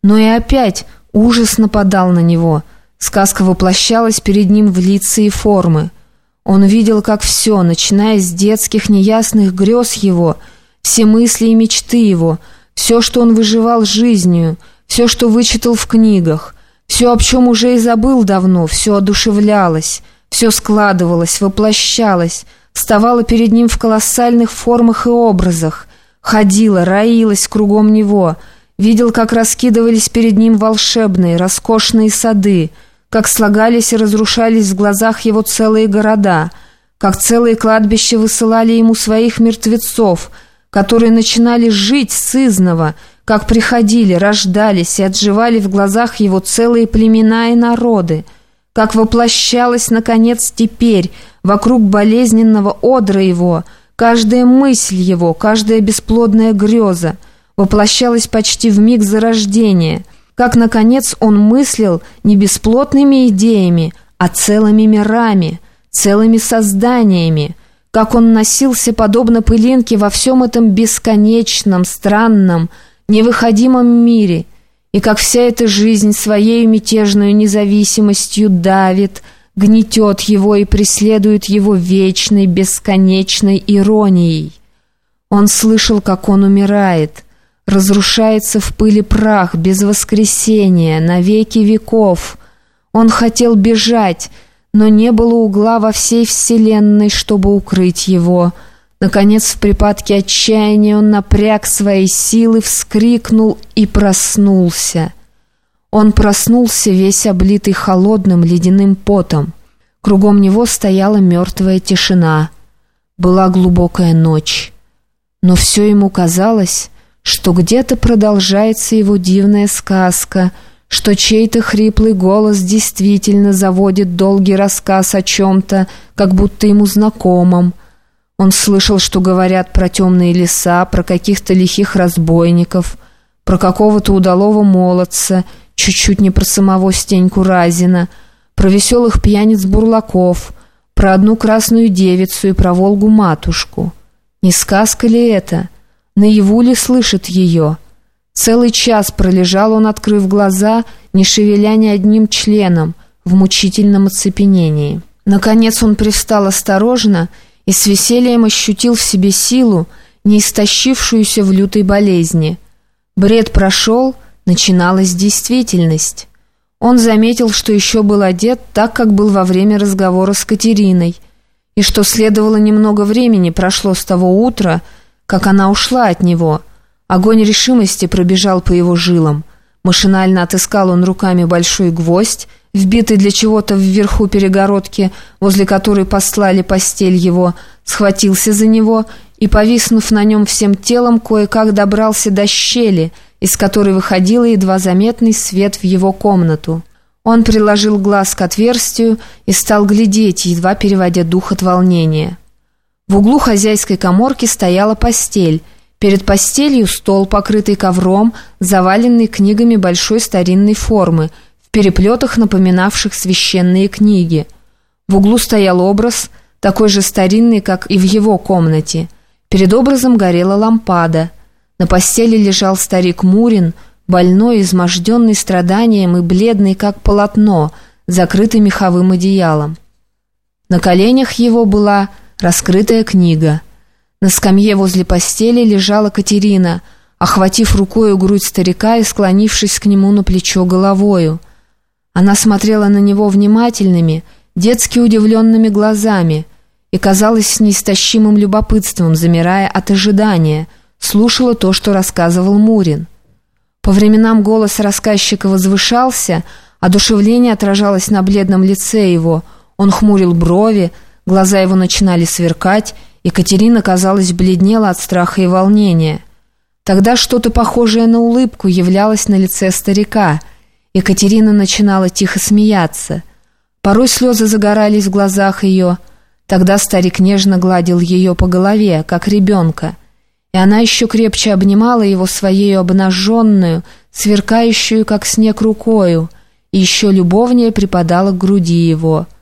Но и опять ужас нападал на него. Сказка воплощалась перед ним в лица и формы. Он видел, как все, начиная с детских неясных грез его, все мысли и мечты его, все, что он выживал жизнью, все, что вычитал в книгах, все, об чем уже и забыл давно, все одушевлялось, все складывалось, воплощалось, вставало перед ним в колоссальных формах и образах, ходило, роилось кругом него, видел, как раскидывались перед ним волшебные, роскошные сады, как слагались и разрушались в глазах его целые города, как целые кладбища высылали ему своих мертвецов, которые начинали жить сызново, как приходили, рождались и отживали в глазах его целые племена и народы, как воплощалась, наконец, теперь вокруг болезненного одра его каждая мысль его, каждая бесплодная греза, воплощалась почти в миг зарождения, как, наконец, он мыслил не бесплотными идеями, а целыми мирами, целыми созданиями, как он носился, подобно пылинке, во всем этом бесконечном, странном, невыходимом мире, и как вся эта жизнь своей мятежной независимостью давит, гнетет его и преследует его вечной, бесконечной иронией. Он слышал, как он умирает, разрушается в пыли прах, без воскресения, на веки веков. Он хотел бежать, но не было угла во всей вселенной, чтобы укрыть его. Наконец, в припадке отчаяния он напряг свои силы, вскрикнул и проснулся. Он проснулся, весь облитый холодным ледяным потом. Кругом него стояла мертвая тишина. Была глубокая ночь. Но все ему казалось, что где-то продолжается его дивная сказка, что чей-то хриплый голос действительно заводит долгий рассказ о чем-то, как будто ему знакомом. Он слышал, что говорят про темные леса, про каких-то лихих разбойников, про какого-то удалого молодца, чуть-чуть не про самого Стеньку Разина, про веселых пьяниц-бурлаков, про одну красную девицу и про Волгу-матушку. Не сказка ли это? Наяву ли слышит ее? Целый час пролежал он, открыв глаза, не шевеля ни одним членом, в мучительном оцепенении. Наконец он привстал осторожно и с весельем ощутил в себе силу, не истощившуюся в лютой болезни. Бред прошел, начиналась действительность. Он заметил, что еще был одет так, как был во время разговора с Катериной, и что следовало немного времени прошло с того утра, как она ушла от него. Огонь решимости пробежал по его жилам. Машинально отыскал он руками большой гвоздь, вбитый для чего-то вверху перегородки, возле которой постлали постель его, схватился за него и, повиснув на нем всем телом, кое-как добрался до щели, из которой выходил едва заметный свет в его комнату. Он приложил глаз к отверстию и стал глядеть, едва переводя дух от волнения. В углу хозяйской каморки стояла постель. Перед постелью стол, покрытый ковром, заваленный книгами большой старинной формы, в переплетах, напоминавших священные книги. В углу стоял образ, такой же старинный, как и в его комнате. Перед образом горела лампада. На постели лежал старик Мурин, больной, изможденный страданием и бледный, как полотно, закрытый меховым одеялом. На коленях его была раскрытая книга. На скамье возле постели лежала Катерина, охватив рукою грудь старика и склонившись к нему на плечо головою. Она смотрела на него внимательными, детски удивленными глазами и, казалось, с неистощимым любопытством, замирая от ожидания, слушала то, что рассказывал Мурин. По временам голос рассказчика возвышался, одушевление отражалось на бледном лице его, он хмурил брови, глаза его начинали сверкать, и Катерина, казалось, бледнела от страха и волнения. Тогда что-то похожее на улыбку являлось на лице старика, и Катерина начинала тихо смеяться. Порой слезы загорались в глазах ее. Тогда старик нежно гладил ее по голове, как ребенка, и она еще крепче обнимала его своею обнаженную, сверкающую, как снег, рукою, и еще любовнее припадала к груди его.